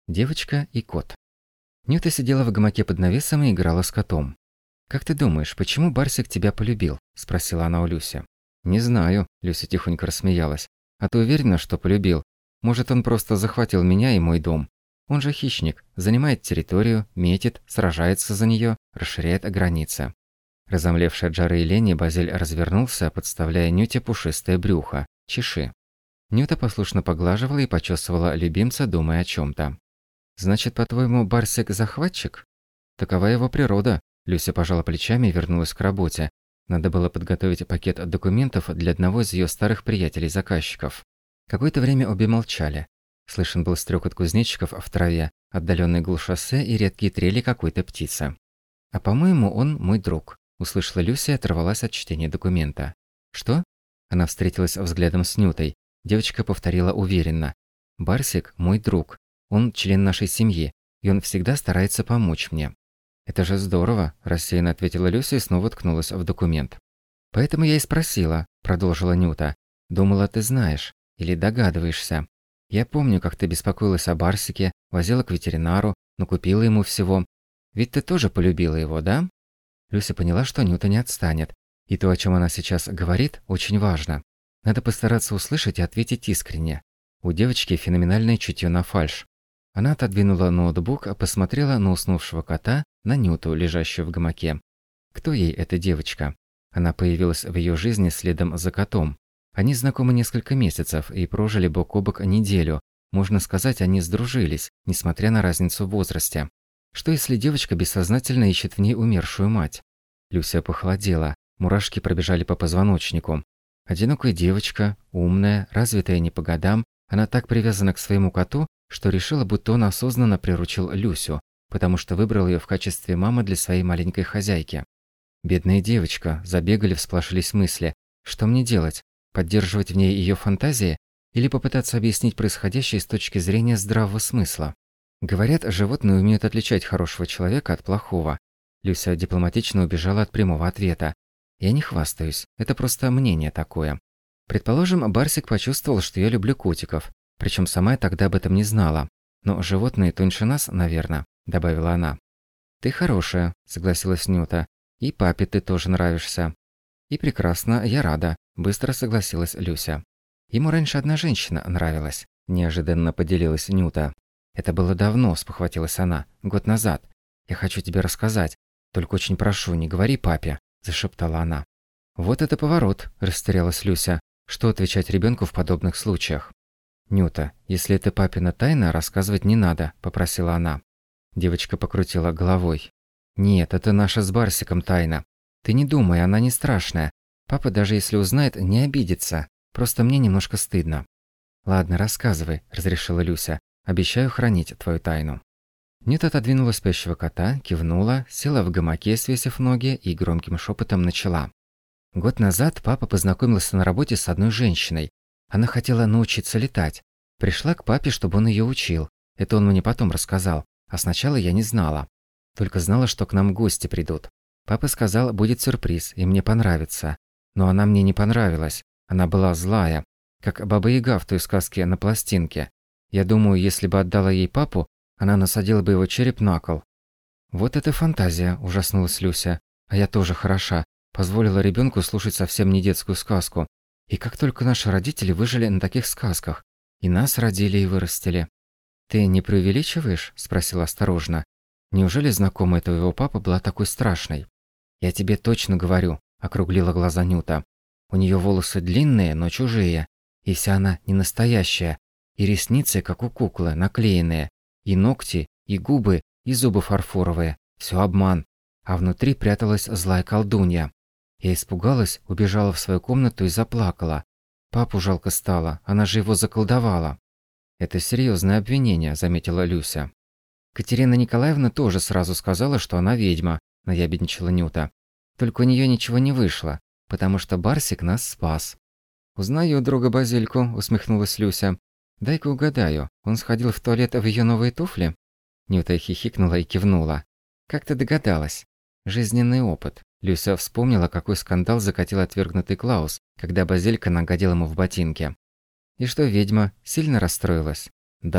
Девочка и кот. Нюта сидела в гамаке под навесом и играла с котом. «Как ты думаешь, почему Барсик тебя полюбил?» – спросила она у Люси. «Не знаю», – Люся тихонько рассмеялась. «А ты уверена, что полюбил? Может, он просто захватил меня и мой дом? Он же хищник, занимает территорию, метит, сражается за нее, расширяет границы». Разомлевший от жары и лени, Базиль развернулся, подставляя Нюте пушистое брюхо. «Чеши». Нюта послушно поглаживала и почесывала любимца, думая о чем-то. «Значит, по-твоему, Барсик – захватчик?» «Такова его природа», – Люся пожала плечами и вернулась к работе. Надо было подготовить пакет документов для одного из ее старых приятелей-заказчиков. Какое-то время обе молчали. Слышен был стрекот кузнечиков в траве, отдаленный гул шоссе и редкие трели какой-то птицы. «А по-моему, он мой друг», – услышала Люся и оторвалась от чтения документа. «Что?» Она встретилась взглядом с Нютой. Девочка повторила уверенно. «Барсик – мой друг. Он член нашей семьи, и он всегда старается помочь мне». «Это же здорово», – рассеянно ответила Люся и снова ткнулась в документ. «Поэтому я и спросила», – продолжила Нюта. «Думала, ты знаешь или догадываешься. Я помню, как ты беспокоилась о Барсике, возила к ветеринару, накупила ему всего. Ведь ты тоже полюбила его, да?» Люся поняла, что Нюта не отстанет. И то, о чем она сейчас говорит, очень важно. Надо постараться услышать и ответить искренне. У девочки феноменальное чутье на фальшь. Она отодвинула ноутбук, посмотрела на уснувшего кота, на Нюту, лежащую в гамаке. Кто ей эта девочка? Она появилась в ее жизни следом за котом. Они знакомы несколько месяцев и прожили бок о бок неделю. Можно сказать, они сдружились, несмотря на разницу в возрасте. Что если девочка бессознательно ищет в ней умершую мать? Люся похолодела, мурашки пробежали по позвоночнику. Одинокая девочка, умная, развитая не по годам, она так привязана к своему коту, что решила, будто он осознанно приручил Люсю, потому что выбрал ее в качестве мамы для своей маленькой хозяйки. Бедная девочка, забегали, всполошились мысли. Что мне делать? Поддерживать в ней ее фантазии? Или попытаться объяснить происходящее с точки зрения здравого смысла? Говорят, животные умеют отличать хорошего человека от плохого. Люся дипломатично убежала от прямого ответа. Я не хвастаюсь, это просто мнение такое. Предположим, Барсик почувствовал, что я люблю котиков. Причем сама я тогда об этом не знала. Но животные тоньше нас, наверное, добавила она. Ты хорошая, согласилась Нюта. И папе ты тоже нравишься. И прекрасно, я рада, быстро согласилась Люся. Ему раньше одна женщина нравилась, неожиданно поделилась Нюта. Это было давно, спохватилась она, год назад. Я хочу тебе рассказать. Только очень прошу, не говори папе, зашептала она. Вот это поворот, растерялась Люся. Что отвечать ребенку в подобных случаях? «Нюта, если это папина тайна, рассказывать не надо», – попросила она. Девочка покрутила головой. «Нет, это наша с Барсиком тайна. Ты не думай, она не страшная. Папа, даже если узнает, не обидится. Просто мне немножко стыдно». «Ладно, рассказывай», – разрешила Люся. «Обещаю хранить твою тайну». Нюта отодвинула спящего кота, кивнула, села в гамаке, свесив ноги, и громким шепотом начала. Год назад папа познакомился на работе с одной женщиной. Она хотела научиться летать. Пришла к папе, чтобы он ее учил. Это он мне потом рассказал. А сначала я не знала. Только знала, что к нам гости придут. Папа сказал, будет сюрприз, и мне понравится. Но она мне не понравилась. Она была злая. Как Баба-Яга в той сказке на пластинке. Я думаю, если бы отдала ей папу, она насадила бы его череп на кол. «Вот это фантазия», – ужаснулась Люся. «А я тоже хороша. Позволила ребенку слушать совсем не детскую сказку. И как только наши родители выжили на таких сказках. И нас родили и вырастили». «Ты не преувеличиваешь?» – спросила осторожно. «Неужели знакомая твоего папы была такой страшной?» «Я тебе точно говорю», – округлила глаза Нюта. «У нее волосы длинные, но чужие. И вся она не настоящая. И ресницы, как у куклы, наклеенные. И ногти, и губы, и зубы фарфоровые. Все обман. А внутри пряталась злая колдунья. Я испугалась, убежала в свою комнату и заплакала. Папу жалко стало, она же его заколдовала». «Это серьезное обвинение», – заметила Люся. «Катерина Николаевна тоже сразу сказала, что она ведьма», – наябедничала Нюта. «Только у нее ничего не вышло, потому что Барсик нас спас». «Узнаю друга Базильку», – усмехнулась Люся. «Дай-ка угадаю, он сходил в туалет в ее новые туфли?» Нюта хихикнула и кивнула. «Как ты догадалась?» «Жизненный опыт». Люся вспомнила, какой скандал закатил отвергнутый Клаус, когда Базилька нагадил ему в ботинке. «И что ведьма сильно расстроилась?» «Да,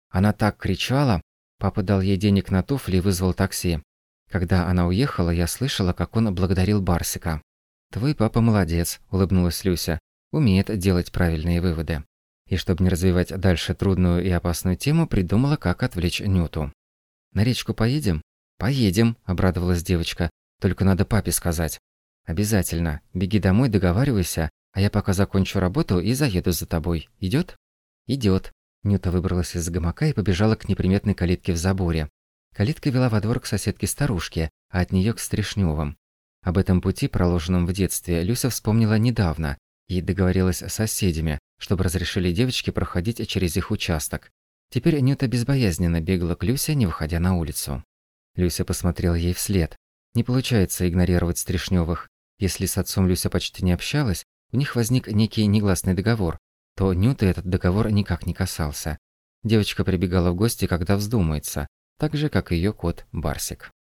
Она так кричала. Папа дал ей денег на туфли и вызвал такси. Когда она уехала, я слышала, как он благодарил Барсика. «Твой папа молодец», – улыбнулась Люся. «Умеет делать правильные выводы». И чтобы не развивать дальше трудную и опасную тему, придумала, как отвлечь Нюту. «На речку поедем?» «Поедем», – обрадовалась девочка. «Только надо папе сказать». «Обязательно. Беги домой, договаривайся, а я пока закончу работу и заеду за тобой. Идёт?» «Идёт». Нюта выбралась из гамака и побежала к неприметной калитке в заборе. Калитка вела во двор к соседке-старушке, а от неё к Стришнёвым. Об этом пути, проложенном в детстве, Люся вспомнила недавно и договорилась с соседями, чтобы разрешили девочке проходить через их участок. Теперь Нюта безбоязненно бегала к Люсе, не выходя на улицу. Люся посмотрела ей вслед. Не получается игнорировать Стришнёвых. Если с отцом Люся почти не общалась, у них возник некий негласный договор, то Нюты этот договор никак не касался. Девочка прибегала в гости, когда вздумается, так же, как и её кот Барсик.